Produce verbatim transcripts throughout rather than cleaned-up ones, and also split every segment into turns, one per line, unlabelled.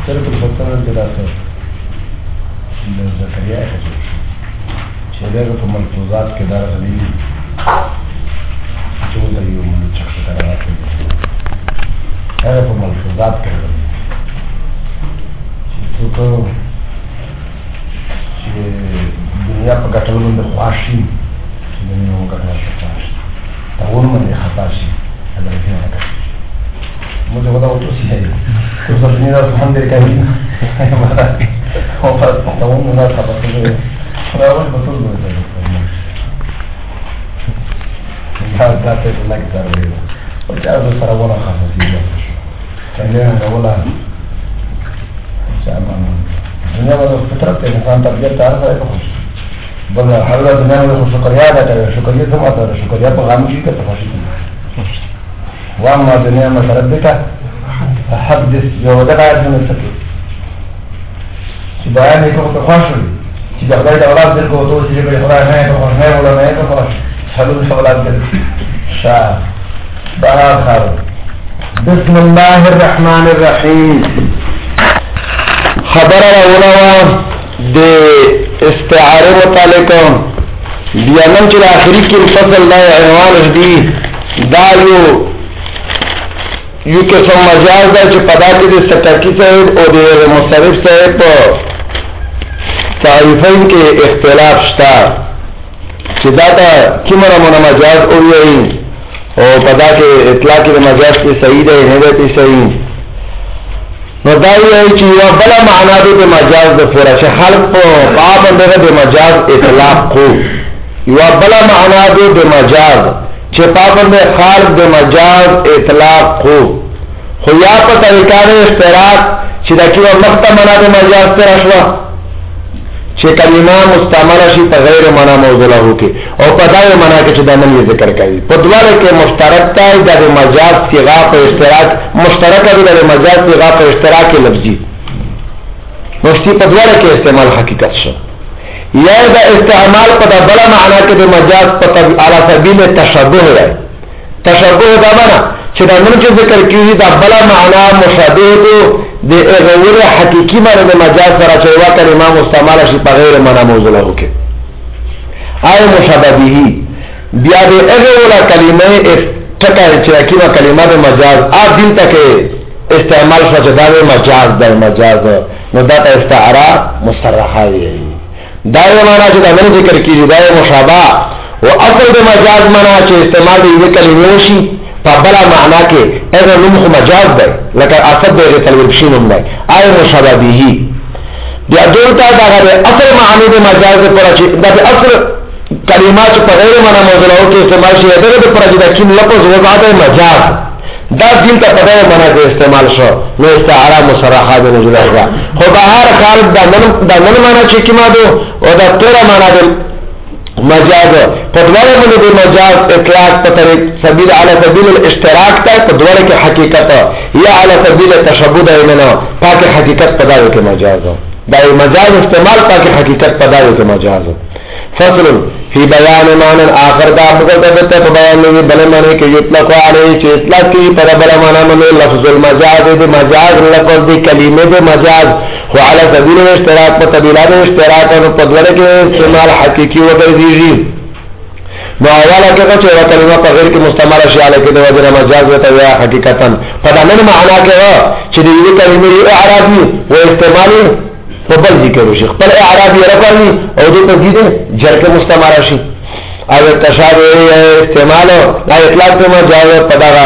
صرف الفترة الدراسة لزكريا شهداء في ملحوظات كدار غليل جوزة يوم من الشخص كرامات هذا في ملحوظات كدار شفتو چې دنیا په ګټلو د خواشي چې دنیا په ګټلو خواشي تا ور باندې خطا شي هغه نه راځي مو ته ودا وته شي دی خو څه نه راځي هم دې کوي او په تاسو نو نه خبره کوي راوړل په ټول ځای دا دا ته څنګه کاروي او دا سره ولا خاصه دي څنګه نه ولا څنګه دنیا باندې فطرت ته انسان تربیت ته راځي په خوش بل هغه دنیا باندې شکریا ده شکریا څه ماته شکریا په غم کې ته خوشي واما دنیا متربته حدث یو دغه څنګه څه چې بیان یې کوم ته خوشو چې دا خدای د اولاد درکو ته چې به خدای نه ته خوش نه ولا نه ته خوش حلول اولاد دې شا باخر بسم الله الرحمن الرحیم خبر راولوا د استعاره متعلق بیا نن چې اخري کې فصل لا عنوان دی دا یو یو قسم مجاز ده چې پدا کې د ستاکی صاحب او د مصرف صاحب په تعریفین کې اختلاف شته چې دا دا کومه مجاز او وی او پدا کې اطلاق د مجاز کې صحیح ده نه ده صحیح نو دا یو چې یو بل معنا د مجاز د پورا چې خلق په باب باندې د مجاز اطلاق کو یو بل معنا د مجاز چې په باندې خلق د مجاز اطلاق کو خو یا په طریقه د اشتراک چې دا کیو مخته معنا د مجاز تر شو چې کلمه مستعمله شي په غیر معنا موضوعه کې او په دغه معنا کې چې د من ذکر کوي په دواړو کې مشترک دی د مجاز صيغه په اشتراک مشترک دی د مجاز صيغه په اشتراک لفظي مفتی په دواړو کې استعمال حقیقت شو یا د استعمال په بل معنا کې د مجاز په علی سبیل تشبوه دی تشبوه دا معنا چې دا نن چې ذکر کیږي دا بل معنا مشابه دی د غیر حقيقي معنی د مجاز سره چې وا کلمه مستعمله شي په غیر معنا موضوعه کې آی مشابهه بیا د هغه کلمه ټکا چې کیما کلمه د مجاز ا دین تک استعمال شو چې دا مجاز د مجاز نو دا استعاره مصرحه دی دا معنا چې دا نن ذکر کیږي دا مشابه او اصل د مجاز معنا چې استعمال د یو کلمې شي په بل معنا کې اذا نوم مجاز دی لکه اصل د تلویشین نوم دی آی مشابهه بیا دلته دا غره اصل معنی د مجاز پر چې د اصل کلمات په غیر معنا موضوعو کې استعمال شي دغه پر چې د کوم لفظ وضعه مجاز دا دین ته په دغه معنا کې استعمال شو نو استعاره مصرحه د نجله خو به هر حال دا نن دا نن معنا چې کیما دو او دا تر معنا د مجاز په دواړو باندې د مجاز اطلاق په طریق سبیل علی سبیل الاشتراک ته په دواړو کې حقیقت یا علی سبیل التشبوه نه پاکه حقیقت په دغه کې مجاز دا مجاز استعمال پاکه حقیقت په دغه کې مجاز فصل فی بیان معنی آخر دا مقدمت په بیان کې بل معنی کې اطلاق علی چې اطلاق کې پر بل معنی باندې لفظ المجاز د مجاز لفظ د کلمې د مجاز خو علی سبیل الاشتراک په طریقه د اشتراک او په دغه کې استعمال حقيقي وګرځي نو اوله کې چې کلمه په غیر کې مستعمله شي علی کې د وجه مجاز ته یا حقیقتا په دغه معنا کې چې د دې کلمې اعرابي او استعمالي په بل ذکر شي خپل اعرابي راکړي او د په دې جر کې مستعمله شي او تشابه استعمال او اطلاق ته مجاز په دغه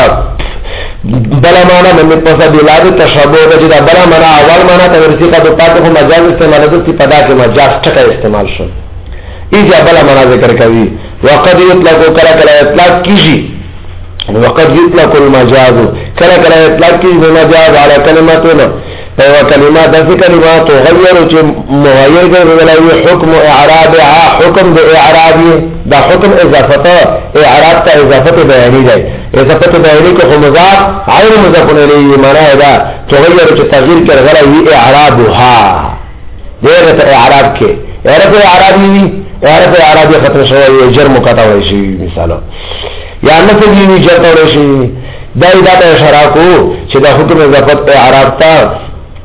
بلا معنا باندې په بلاد تشابه د دې بلا معنا اول معنا ته ورسې کا د پاتې په مجاز استعمال د په پدا کې مجاز ټکا استعمال شو ایجا بلا معنا ذکر کوي وقد يطلق کلا کلا اطلاق کیږي وقد يطلق المجاز کلا کلا اطلاق کیږي مجاز على کلماتنا او کلمات د کلمات غیر چې مغیر دی حکم اعرابها حکم د اعرابي دا حکم اضافه اعراب ته اضافه بیانی دی اضافه بیانی کو مضاف غیر مضاف الیه معنا دا تغیر چې تغییر کړه غیر اعرابها دغه اعراب کې اعراب اعرابي اعراب اعرابي خطر شوی جرم کټاوي شي مثال یا نفي وی جرم کټاوي شي دا دا اشاره کو چې دا حکم اضافه اعراب ته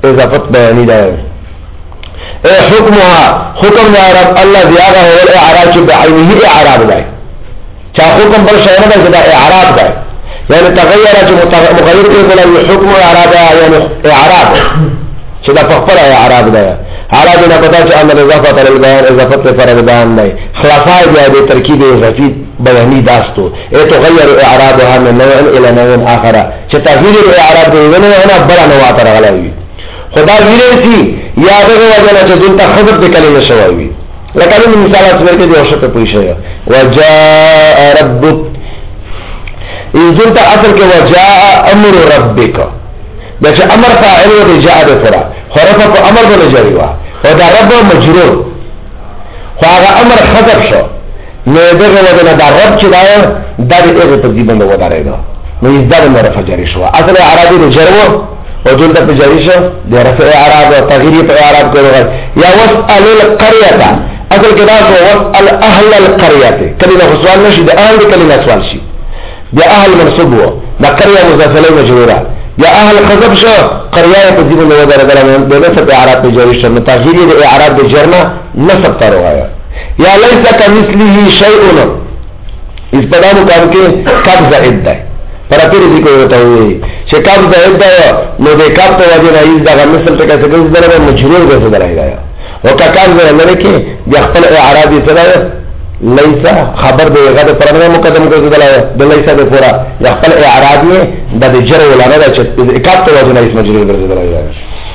اضافت بیانی دا اے حکمها حکم دا عرب اللہ دیاغا هو الاعراب چو بعینه اعراب دا چا حکم بل شاینا دا دا اعراب دا یعنی تغیر چو مغیر کے بلا حکم اعراب یعنی اعراب چو دا فقفر اعراب دا عرب نا پتا چو ان الاضافت للبیان اضافت فرد بیان دا خلافائی بیا دے ترکیب اضافی بیانی داستو اے تغیر اعرابها من نوع الى نوع آخرہ چو تغیر اعراب دا ونوعنا بلا نوعات رغلاوی خدا ویریسی یا دغه وجنه چې دلته خبر د کلمه شوی لکه د مثالات ورکړي دی او شته پوښیږي وجاء ربك ان دلته اصل کې وجاء امر ربك دا چې امر فاعل او جاء د فرا حرف په امر باندې جاری وا او دا رب مجرور خو هغه امر حذف شو نو دغه وجنه دا رب چې دا د دې په دې باندې ودارېږي نو یې دا د رفع جاری شو اصل عربي د جرو او دلته په جاری شو د رفع اعراب او تغییر په اعراب کې راغلی یا واسال القريه اصل کې دا شو واسال اهل القريه کله نو سوال نشي د اهل کلمه سوال شي د اهل منصوب وو د قريه مضاف الیه مجروره یا اهل خذف شو قريه په دې نو درغله د رفع اعراب په جاری شو تغییر د اعراب د جرمه نسب تر وایا یا ليس كمثله شيء اس په دانو کار کې کب زائد ده پر پیر دې کوي ته وي چې کب زائد ده نو د کب ته وجه راځي دا مثل څه کوي چې دغه مجرور څه درایي او کاکان زره لري کې د خپل اعرابي سره ليس خبر دی غدا پرمه مقدم کوي د ليس د پورا د خپل اعرابي د جر ولا نه چې کب ته وجه راځي مجرور څه درایي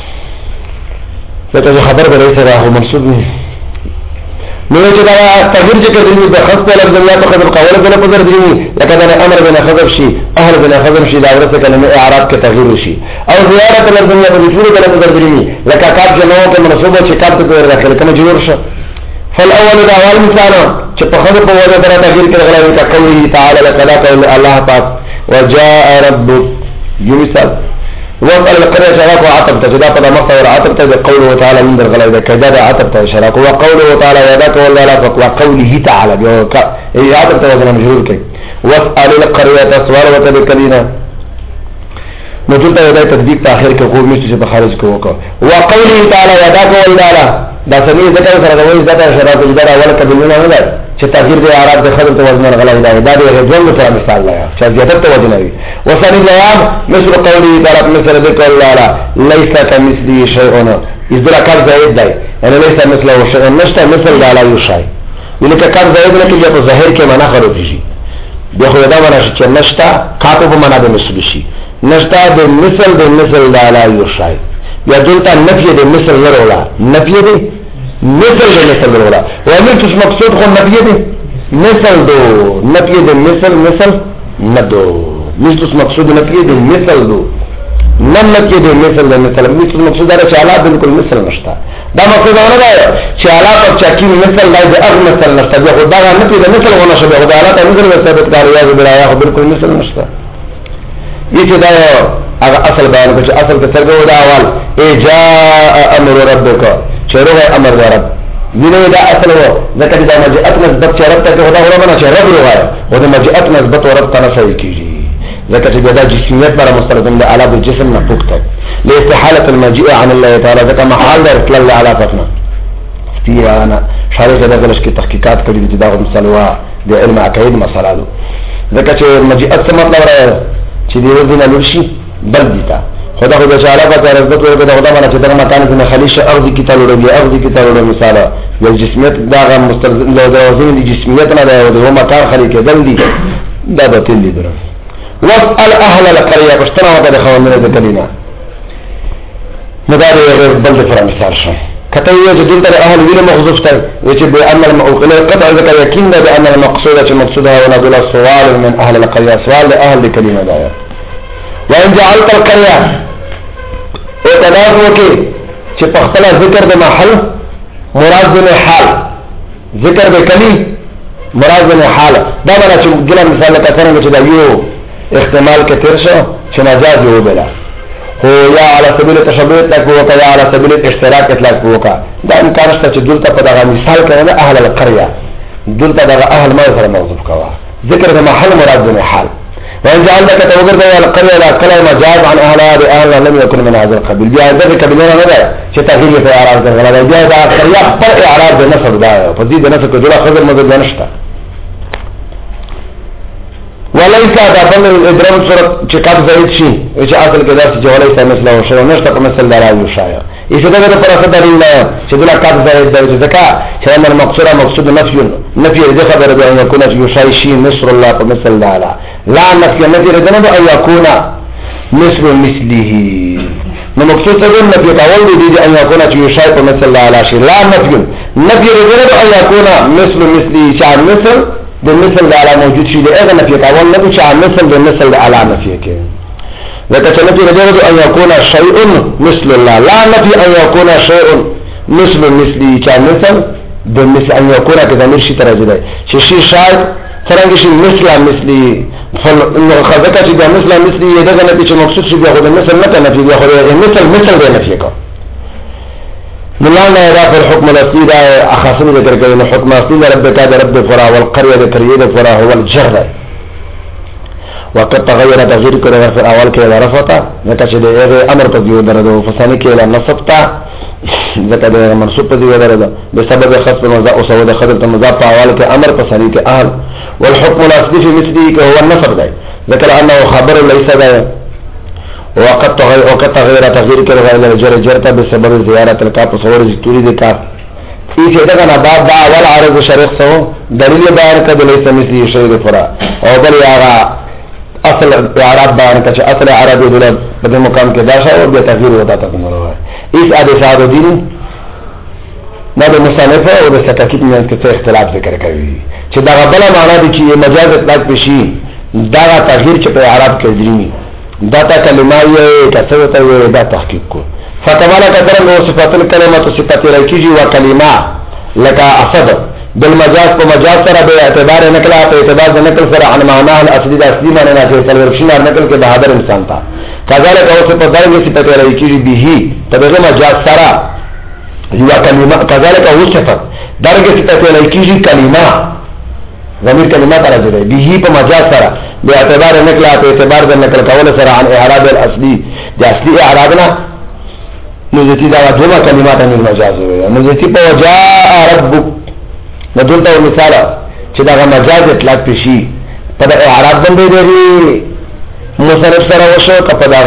څه خبر به ليس راهو منصوب نو چې دا تغیر چې کوي د خاص په لفظ الله په قدر قول بل په درځي لکه دا امر بنا خبر شي اهل بنا خبر شي دا ورته کلمه اعراب کې تغیر شي او زیارت لفظ الله په ټول کلمه په درځي لکه کاپ جنو کې منصوبه چې کاپ ته راځي کله جوړ شي فالاول دا اول مثال چې په خبر په وجه سره تغیر کې راغلی تا قوله تعالی لقد قال الله پاک وجاء ربك مثال وقال القرية شراك وعطب تجدا قد مصر عطب تجد قوله تعالى من در غلاء كذا عطب تشراك وقوله تعالى وذاك والله لا وقوله تعالى عطب تجد مجرور كي واسأل القرية سوال وتبكلنا نجلت يداي تكذيب تاخير كقول مشتش بخارج كوكا وقوله تعالى وذاك والله لا دا سميه ذكر سرغوي ذات شراك جدا ولك بالمنا مدر چې تغییر د اعراب د خبر توازن غلای دی دا د غوږ په مثال لا چې زیادت توازن وي وثاني بیان مثل قوله تعالی مثل ذکر الله ليس كمثله شيء اذا كان زائد دی یعنی ليس مثله شيء نشته مثل لا لا شيء ولکه کار زائد نه کیږي په ظاهر کې معنا خراب شي بیا خو دا معنا چې نشته کاپو په معنا د مثل شي نشته د مثل د مثل لا لا شيء یا دلته نفي د مثل ورولا نفي دی مثل دے مثل دولا ومن تش مقصود خون نفیه دے مثل دو نفیه دے مثل مثل ندو مش تش مقصود نفیه دے مثل دو نم نفیه دے مثل دے مثل مش تش مقصود دارا چه علا بلکل مثل نشتا دا مقصود آنه دا چه علا پر چاکی مثل دا دا اغ مثل نشتا بیا خود دا نفیه دے مثل غنشا بیا خود علا تا مثل ثابت کاریاز برایا خود بلکل مثل نشتا یہ چه دا اغا اصل بیان کچھ اصل کسرگو دا اول اے جاء امر ربکا چروه امر دارد وینه دا اصل هو ذکر دا مجئت نسبت چه رب تاکه خدا ورمانا چه رب روغایا و دا مجئت نسبت و رب تنسوی کیجی ذکر چه دا جسمیت برا مستلزم دا علا بالجسم نفوق تک لاستحالة المجیع عن الله تعالی ذکر محال دا اطلال دا علا فتنا فتیانا شارع دا گلش کی تحقیقات کردی دا دا مسلوه دا علم عقاید مسئلہ دو ذکر چه مجئت سے مطلب رہا چه دی وزن الورشی بل دیتا خدا خدا شعلا کا رزق ورکړه دا خدا باندې چې دا مکان کې خلیش ارض کی تعالی ربي ارض کی تعالی مثال د جسمیت دا غ مستلزم له وزن د جسمیت نه دا د مکان خلی کې دل دي دا د تل دي درو واسال اهل القريه پښتنه وته د خوندره د کلینا مدار بل د مثال شو کته یو چې دلته اهل ویله محذوف تر چې به ان الموقع قطع ذکر یقین ده ان المقصود چې مقصودها ولا بلا سوال من اهل القريه سوال اهل الكلمه دا وان جعلت القريه اعتداد وکي چې په خپل ذکر د محل مراد د حال ذکر د کلی مراد د حال دا معنا چې ګل مثال لکه څنګه چې دا یو احتمال کې تیر شو چې مجاز یو بلا هو یا على سبيل التشبيه تک وکا یا على سبيل الاشتراك اطلاق وکا دا امکان شته چې دلته په دغه مثال کې نه اهل القريه دلته دغه اهل ما سره موصوف کوا ذکر د محل مراد د حال وان جعلك توغرد القريه لا كلام مجاز عن اهلها باهلها لم يكن من هذا القبيل بیا دغه قبیله نه ده چې تغییر په اعراب درغلا بیا دا قريه پر اعراب د نسب دا په دې د نسب کډه خبر مدد نشته وليس دا بل الادرام صورت چې قد زید شي چې اصل کې داسې چې وليس مثله او شی نشته په مثل دراوي شایا ایسه دغه پر اصل دلیل چې دا قد زید د ځکه چې ان المقصود مقصود نفي نفي د خبر به ان يكون في شيء شيء مثل الله په مثل لا لا نفي نفي رجنه ان يكون مثل مثله نو مقصود څه نفي کول دي ان يكون في شيء په مثل لا شيء لا نفي نفي رجنه ان يكون مثل مثله شان مثل د مثل د علا موجود شي دغه نفي کول نه چې مثل د مثل د علا نفي کوي ځکه چې نفي رجنه ان يكون شيء مثل الله لا نفي ان يكون شيء مثل مثله شان مثل د مثل ان يكون كذا مرشي ترجمه چې شي شاید څنګه شي مثل مثلي خذکه چې د مثل مثلي دغه نه چې مقصود شي د مثل نه نفي دی خو مثل مثل دی نفي کو ملانا را پر حکم الاصلی دا اخاصم ذکر کوي نو حکم اصلی رب کا رب فرا والقريه القريه فرا هو الجر وقد تغير تغيير کړه في اول کې رفعتا نکه چې دغه امر په دیو درته فسانه کې لا نصبتا ذکر منصوب په دیو درته بسبب خصب مضاف او سود خدمت مضاف په اول کې امر په ثاني کې اهل والحكم الاصلي في مثله هو النصب ده ذكر انه خبر ليس ده وقد تغير وقد تغير تغيير کړه غیر جر جرته بسبب زیارت الکاف صور ذکری دي کا ایسه دغه نه بعد دا اول عرض شرح سو دلیل بیان کړه ليس مثله شيء فرا او بل یارا اصل اعراب بیان کړه اصل عربی دله په مقام کې داشه او به تغییر ودا تا کومه اس ادي ساده دین دا د مصنف او د تحقیق نه کې اختلاف ذکر کوي چې دا بل معنا دي چې مجاز اطلاق بشي دا تغییر چې په اعراب کې دی دا تا کلمه یې کڅو ته وي دا تحقیق کو فتوالا قدر نو صفات الکلمه صفات رکیجی و کلمه لك اصد بالمجاز کو مجاز سره به اعتبار نکلا ته اعتبار د نقل سره عن معنا الاصلي د اصلي معنی نه چې تلورشین نقل کې بهادر انسان تا کذالک او صفات درجه صفات رکیجی به تبغه مجاز سره یو کلمه کذالک او صفات درجه صفات رکیجی کلمه ضمیر کلمه راځي به په مجاز سره به اعتبار نکلا ته اعتبار د نقل کول سره عن اعراب الاصلي د اصلي اعرابنا نزتی دا دوما کلمات من مجاز وي نزتی په وجاء ربک ندلته مثال چې دا مجاز اطلاق شي په اعراب باندې دی مصرف سره وشو په دا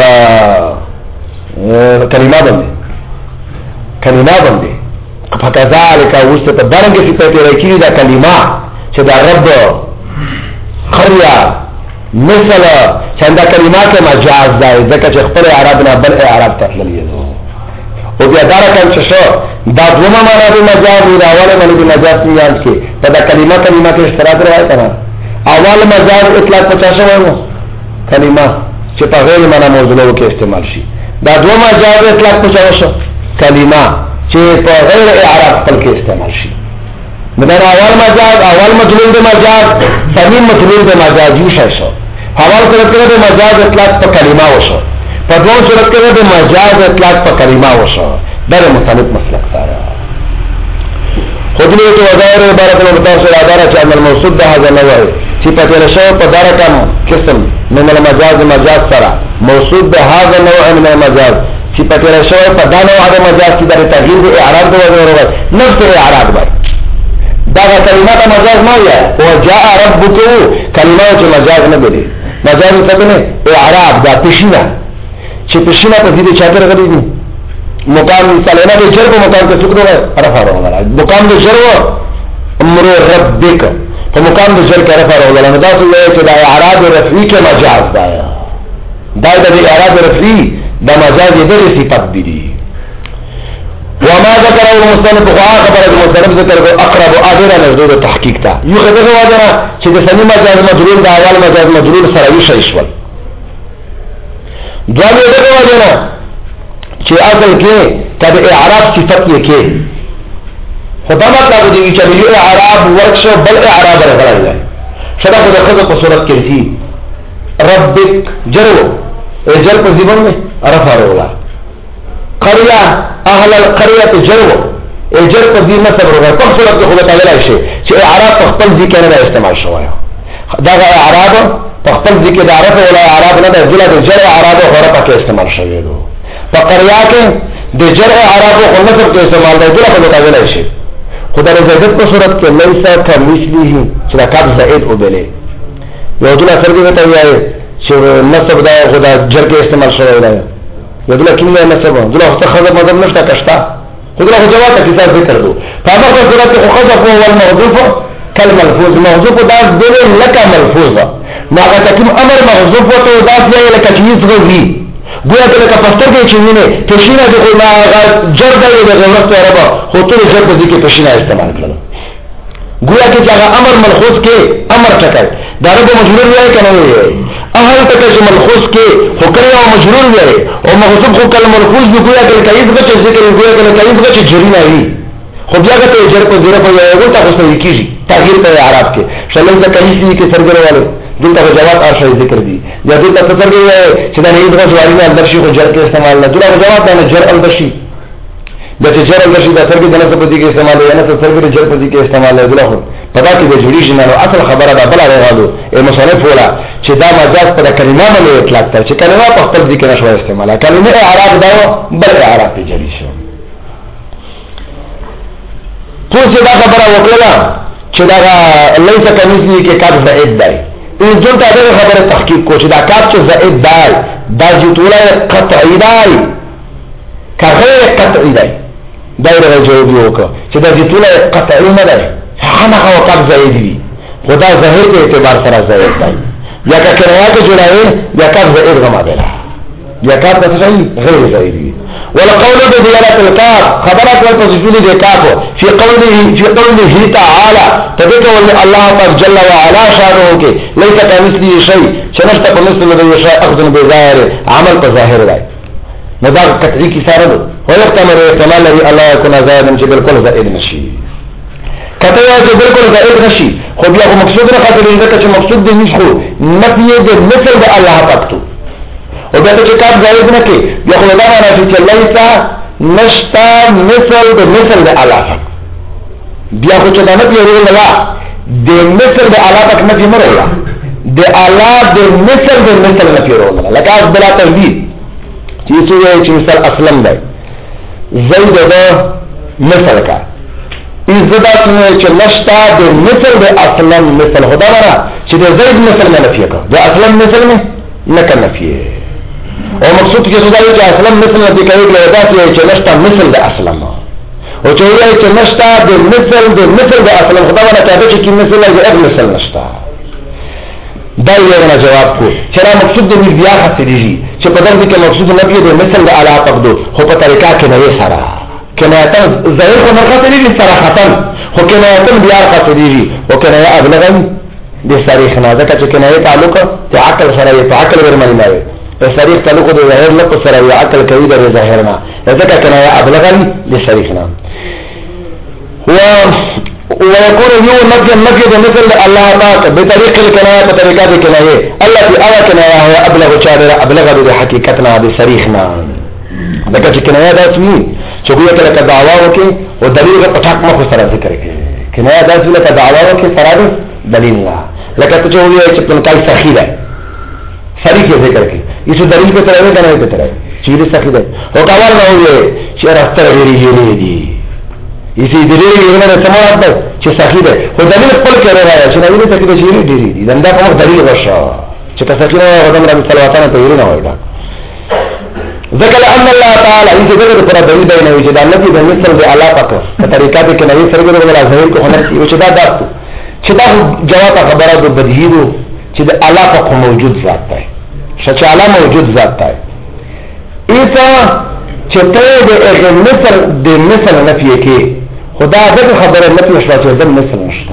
کلمات باندې کلمات باندې فكذلك وسط درجه صفات رکیه دا کلمات چې دا رب قريه مثل څنګه کلمات مجاز ده ځکه چې خپل اعراب نه بل اعراب تحلیل او بیا دا رقم چې شو دا دوما معنا د مجاز او اوله معنا د مجاز څنګه کې دا کلمه کلمه کې اشتراک راځي کنه اول مجاز اطلاق پچا شو نو کلمه چې په غیر معنا موضوع کې استعمال شي دا دوما مجاز اطلاق پچا شو کلمه چې په غیر اعراب خپل کې استعمال شي مدار اول مجاز اول مجلول د مجاز ثاني مجلول د مجاز یو شو اول صورت کې د مجاز اطلاق په کلمه وشو په دوه صورت کې د مجاز اطلاق په کلمه وشو دا مختلف مسلک سره خودنی تو وظاهر عبارت المتاصل عبارت عن الموصوف ده هذا نوع چې په تیر شو په درکم قسم من المجاز مجاز سره موصوف ده هذا نوع من المجاز چې په تیر شو په دا نوع د مجاز کې د تغییر اعراب د وجه نفس اعراب دی دا کلمات مجاز نه یا وجاء ربك کلمات مجاز نه دي مجاز څه نه اعراب دا پښینه چې پښینه په دې چاته راغلي دي مقام مثالنا د جر په مقام کې څوک نه رفع راغلی مقام د جر امر ربک په مقام د جر کې رفع راغلی نو دا څه چې دا اعراب رفعی کې مجاز دا دا د اعراب رفعی د مجاز د صفات دي وما ذكر المصنف خبر المصنف ذكر اقرب اخر نزول تحقیق تا یو خدغه واجره چې د سنی مجاز مجرور د اول مجاز مجرور سره یو شی شول دوه دغه واجره چې اصل کې کله اعراب صفت یې کې خدای مطلب دی چې یو اعراب ورکشو بل اعراب راغلی شدا په دغه په صورت کې دي ربک جرو اجر په ځبن نه رفع ورولا قريه اهل القريه جرو اجر په دې نسب ورولا په صورت کې خدای تعالی شي چې اعراب په خپل ذکر نه استعمال شوی دا اعراب په خپل ذکر د عرب ولا عرب نه د جلا د جر عرب او غره پکې استعمال شوی دی په قریا کې د جر عرب او نصب کې استعمال دی جلا په مقابله شي خدای زیادت په صورت کې لیسا کمثله چې د کاب زائد او بلې یو جلا سره ته وایي چې نصب دا خدای جر کې استعمال شوی دی یو جلا کله نصب جلا خو خبر مطلب نشته کښتا خدای جواب ته کیسه ذکر دو په هغه صورت کې خذف هو المحذوف كالملفوظ محذوف دا دل لك ملفوظه ما غتكم امر محذوف وته دا دی لکه چیز غوي ګویا ته لکه پستر کې چینه پښینه د ما جر دی د غلط عربه خو ته جر په دې کې پښینه استعمال کړل ګویا کې چې امر ملفوظ کې امر ټکای دا رب مجرور وایي کنه وایي اهل تک چې ملفوظ کې حکم او مجرور وایي او محذوف خو کلمه ملفوظ دی ګویا کې کایز غچ ذکر ګویا کې کایز غچ جری نه وي خو بیا ته جر په ذره په یو تاسو ته کیږي تاخير په عرب کې شلل ته کایسی کې سرګره والے دلته جواب ارشد ذکر دي یا دلته سرګره وایي چې دا نه د جواری نه اندر شي خو جر کې استعمال نه دغه جواب نه جر اندر شي د چې جر اندر شي د سرګره د نسب دي کې استعمال یا نه سرګره جر په دي کې استعمال نه دغه پدا کې د جوړی شنه اصل خبره ده بل راغلو ای مصنف ولا چې دا مجاز پر کلمه باندې اطلاق تر چې کلمه په خپل ذکر نشو استعمال کلمه اعراب دا بل اعراب په جری شو خو چې دا خبره وکړه چې دا ليس کمثله کې کاف زائد دی ان جون ته دا خبره تحقیق کو چې دا کاف چې زائد دی دا جوړه قطعی دی کغه قطعی دی دا یې جواب وکړه چې دا جوړه قطعی نه دی هغه هو کاف زائد دی خدا ظاهر په اعتبار سره زائد دی یا که کنایه کې جوړه یا کاف زائد غما دی یا کاف څه شي غیر زائد دی ولا قول بدلاله الكاف خبرت والتفصيل دي كاف في قوله في قوله تعالى تذكر الله تعالى جل وعلا شانه کې ليس كمثله شيء شنشت مثل الذي يشاء اخذ بظاهر عمل بظاهر راي مدار قطعي کی سره هو يحتمل احتمال لري الله يكون زائدا چې بالکل زائد نشي کته یا چې بالکل زائد نشي خو بیا مقصود نه خاطر دې چې مقصود دې نشو نفي دې مثل د الله پاکتو او بیا چې کار زائد نه کې بیا خو دا معنا چې لیسا نشتا مثل د مثل د علاقه بیا خو چې دا نه پیږي نه د مثل د علاقه نه دی مریا د علاقه د مثل د مثل نه پیږي لکه از بلا تهدید چې څه وایي چې مثال اصلا دی زید د مثل کا ایزدا چې نشتا د مثل د اصلا مثل خدا ورا چې د زید مثل نه نفیه کا د اصلا مثل نه نه کنه نفیه او مقصود کې څه دی چې اصلا مثل نه دی کوي له دا چې نشتا مثل د اصلا او چې وایي چې نشتا د مثل د مثل د اصلا خدا ورا ته چې کی مثل د ابن مثل نشتا دا یو نه جواب کو چې را مقصود د بیا خاطر دی چې په دغه کې مقصود نه دی د مثل د علاقه دو خو په طریقه کې نه یې سره کنایه ظاهر خو مرخص دی صراحتا خو کنایه بیا خاطر دی او کنایه ابلغا د صریح نه ځکه چې کنایه تعلق ته عقل سره یې عقل ورمنه نه وي په صریح تعلق د ظاهر نه سره یې عقل کوي د ظاهر نه ځکه کنایه ابلغا د صریح نه هو ويكون يو نفي النفي بمثل الله تعالى بطريق الكناية بطريقة الكناية التي أوى كناية هي أبلغ شارع أبلغ بحقيقتنا بصريحنا لكن الكناية ده اسمي شكوية لك دعوة وكي ودليل قطعك مخو سرى ذكرك كناية ده اسمي لك دعوة وكي سرى دليل الله لكن تجوهي چپتن کائی سخیدہ سریح ذکرك اسو دلیل پہ ترہے کنائی پہ ترہے چیز سخیدہ وقوال نہ ہوئے چیر اختر غیری جیلی دی اسی دلیل یې نه سمات ده چې صحیح ده خو دلیل خپل کړی راځي چې نوې ته کې شي ډیری دي دا په دلیل ورشه چې تاسو کې غوډم رب صلواتانه ته یې نه وایي ذکر ان الله تعالی ان دغه پر دلیل دی چې دا نبی د مثل د علاقه په طریقه کې نوې سرګره ولا ظاهر کو هنر چې دا داستو چې دا جواب خبره د بدیهو چې د علاقه موجود ذات ده چې علاقه موجود ذات ده ایسا چې ته د مثل د مثل نفي کې خدا دغه خبره نفي شوه چې د مثل نشته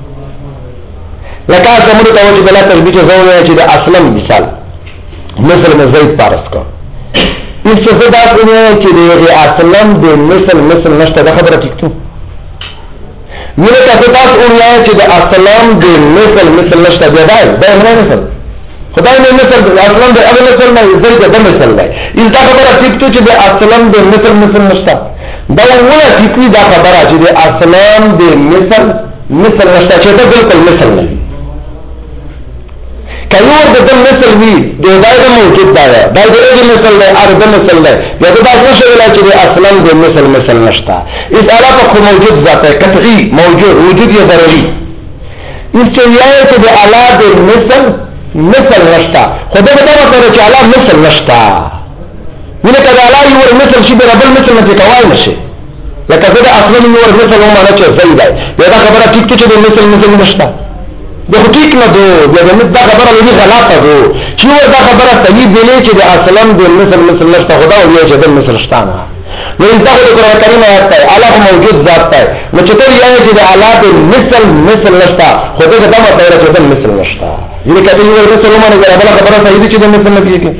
لکه څنګه ته چې بلا تربیت زوونه چې د اصلا مثال مثل نه زید پارس کا هیڅ څه دا کوي چې د اصلا د مثل مثل نشته دا خبره ټیکته مله تاسو تاسو وایي چې د اصلا د مثل مثل نشته دا دا نه مثل خدای نه مثل اصلا د اول مثل نه زید د مثل دی دا خبره ټیکته چې د اصلا د مثل مثل نشته دا ولا ټیکوي دا خبره چې د اصلا د مثل مثل نشته چې دا بالکل مثل نه کایو د دم مثل وی د دایره موجود دا دا د دې مثل له ار د مثل له یا دا څه ویل چې اصلا د مثل مثل نشتا اس علاوه کو موجود ذات قطعی موجود وجود یې ضروري اس چې یې چې د اعلی د مثل مثل نشتا خدای دا مطلب چې اعلی مثل نشتا ولکه دا اعلی یو مثل شي د ربل مثل نه کوي نشي لکه دا اصلا یو مثل هم نه چې زید دی دا خبره ټیک چې د مثل مثل نشتا د حقیقت نه دو دا خبره لږه غلطه ده چې دا خبره صحیح دی چې د اصلا د مثل مثل نشته خدا او یو چې د مثل شتانه نو انتهى القرآن الكريم آیات ہے اعلی موجود ذات ہے نو چې ته یې چې د اعلی د مثل مثل نشته خدا دا مطلب چې د مثل نشته یعنی کله یو مثل مونږ غواړو بل خبره صحیح دي چې د مثل نه کیږي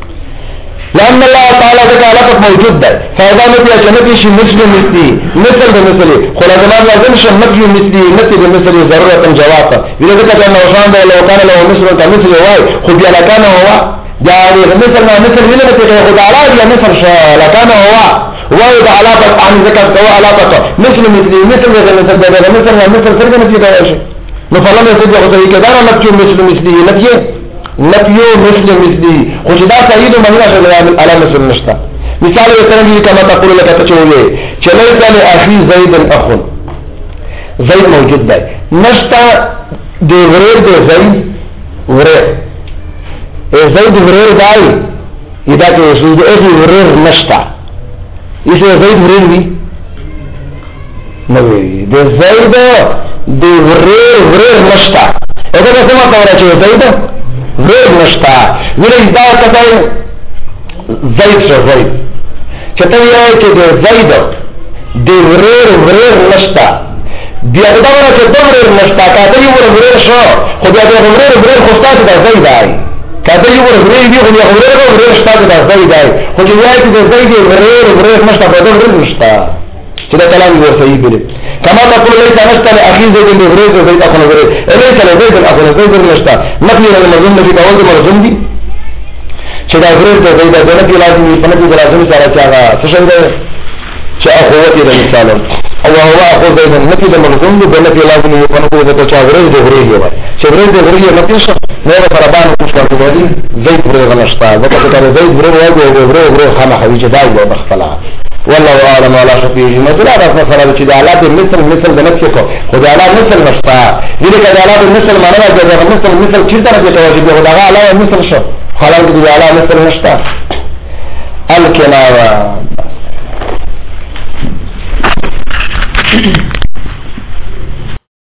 لأن الله تعالى ذكر علاقة موجود ده فإذا نبي أجنبي شي مثل مثلي مثل بمثلي خلا زمان لازم شي نبي مثلي مثل بمثلي ضرورة جوابا إذا ذكر أن وشان ده لو كان له مثل كمثل واي خب يا لكان هو يعني مثل ما مثل هنا مثل خد علاقة يا مثل شا لكان هو واي ده علاقة عن ذكر هو علاقة مثل مثلي مثل مثل مثل ده مثل مثل فرق مثلي ده شيء نفلم يصير يقول كذا أنا نبي مثل مثلي نبي نفيو مثل مثلي خو چې دا صحیح د منځ راځي علامه مثل نشتا مثال یې څنګه کما تقول لك تچولې چې ليس لاخي زيد اخ زيد موجود دی نشتا د ورور د زيد ورور ای زيد ورور دی اذا کې شو د اخي ورور نشتا یې زيد ورور دی نو د زيد د ورور ورور نشتا اته څه مطلب راځي زيد ورور نشتا ولې دا کته زید شو زید چې ته یې چې د زید د ورور ورور نشتا بیا دا ورته چې د ورور نشتا کته یو ورور شو خو بیا د ورور ورور خو ستاسو د زید دی کته یو ورور دی خو یو ورور ورور ستاسو د زید دی خو چې یې چې د زید ورور ورور نشتا په د ورور نشتا چې دا کلام یو صحیح دی كما تقول ليس نشتا لأخي زيد بن غريز وزيد أخو نغريز ليس لزيد أخو نغريز نشتا نفي للمرزم في كوز مرزم دي چدا غريز ده زيد ده نفي لازم يفنفي لازم سارا چاها سشن ده چا أخوتي ده مثال او هو أخو زيد نفي للمرزم دي ده نفي لازم يفنفي ده چا غريز ده غريز يوه چا غريز ده غريز نفي شا نوه فربان كوشكار كبادي زيد غريز نشتا ذكا كتاب زيد غريز واجه غريز غريز خانا حويج داي ده بخفلا والله اعلم ولا شفيه مثل هذا مثلا چې د اعلی مثل مثل د نفسه کو خدای اعلی مثل نشتا دې کې د اعلی مثل معنا د مثل مثل چې طرف ته واجب دی خدای اعلی مثل شو خلاص د اعلی مثل نشتا الکنایه